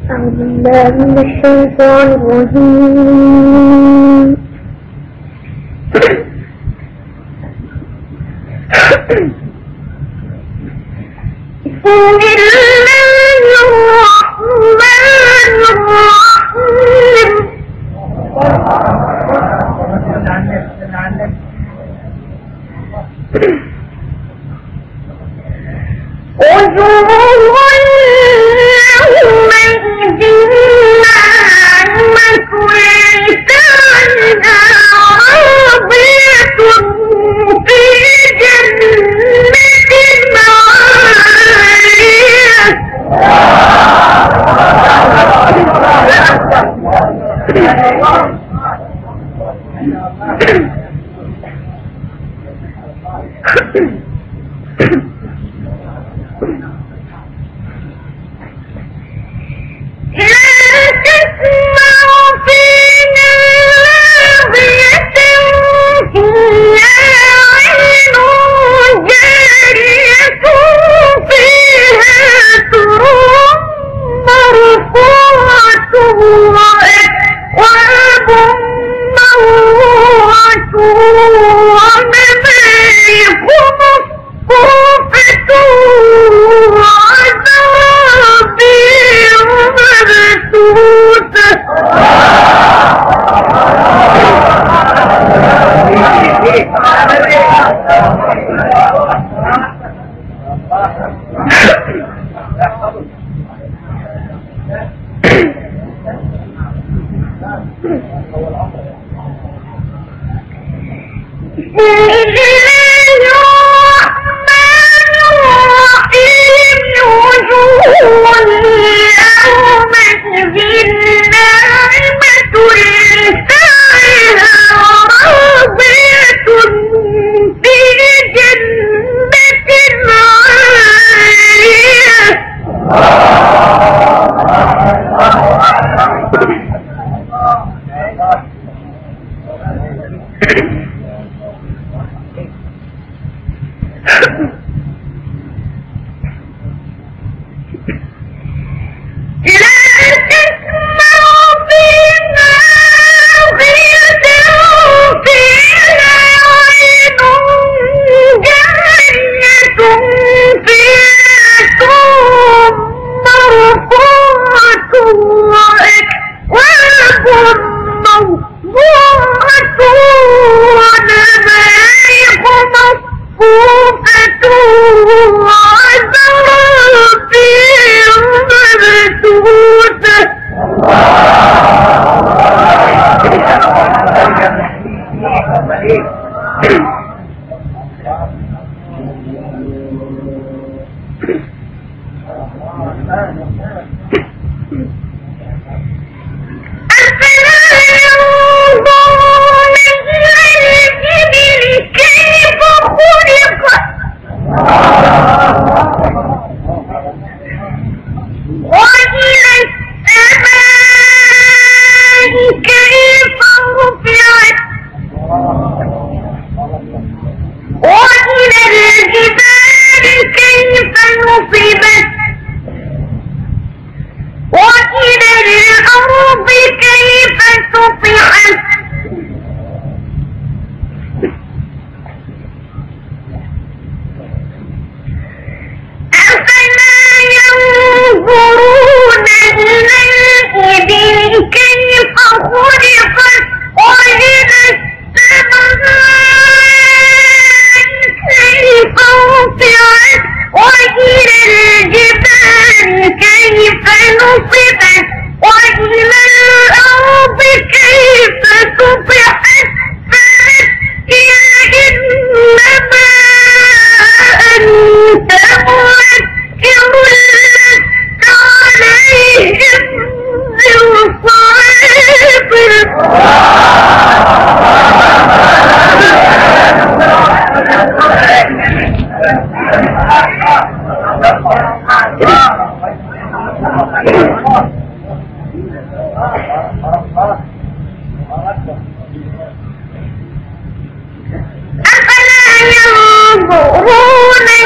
أعوذ بالله من الشيطان الرجيم. بسم الله الرحمن الرحيم. وجوه يومئذ ناعمة لسعيها راضية في جنة عالية. لا تسمع فيها لاغية فيها عين جارية فيها سرر مرفوعة وأكواب موضوعة ونمارق مصفوفة وزرابي مبثوثة. بسم الله الرحمن الرحيم. وجوه يومئذ ناعمة لسعيها راضية في جنة عالية. لا تسمع فيها لاغية فيها عين جارية فيها سرر مرفوعة وأكواب موضوعة ونمارق مصفوفة وزرابي مبثوثة. أفلا ينظرون إلى الإبل كيف خلقت وإلى السماء كيف رفعت وإلى الجبال كيف نصبت وإلى الأرض كيف سطحت. أفلا ينظرون إلى الإبل كيف خلقت وإلى السماء كيف رفعت وإلى الجبال كيف نصبت وإلى الأرض كيف سطحت. فذكر إنما أنت مذكر لست عليهم بمسيطر. أفلا ينظرون إلى الإبل كيف خلقت وإلى السماء كيف رفعت وإلى الأرض كيف سطحت. فذكر إنما أنت مذكر لست عليهم بمسيطر. أفلا ينظرون إلى الإبل كيف خلقت وإلى السماء كيف رفعت وإلى الأرض كيف سطحت. فذكر إنما أنت مذكر لست عليهم بمسيطر.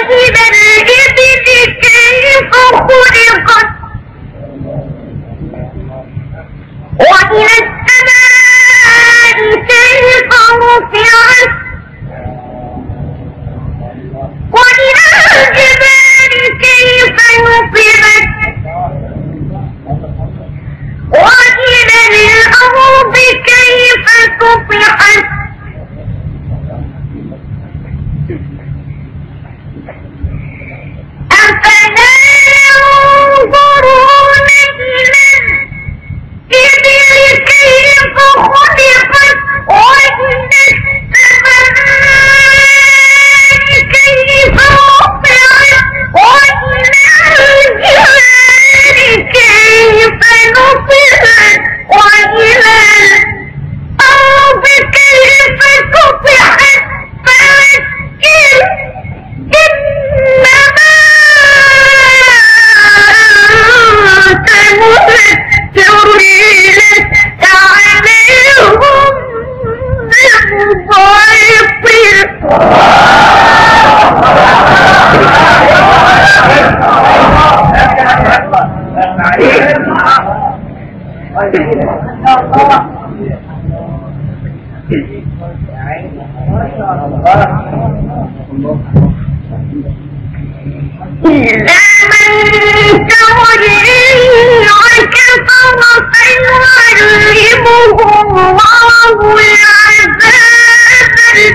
إلا من تولي وكفر فيعذبه الله العذاب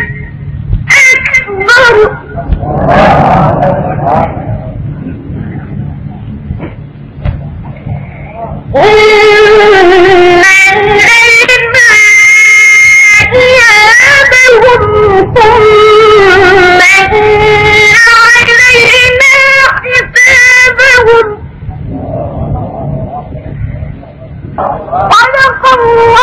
الأكبر إن العلم إيابهم ثم إن علينا حسابهم صدق الله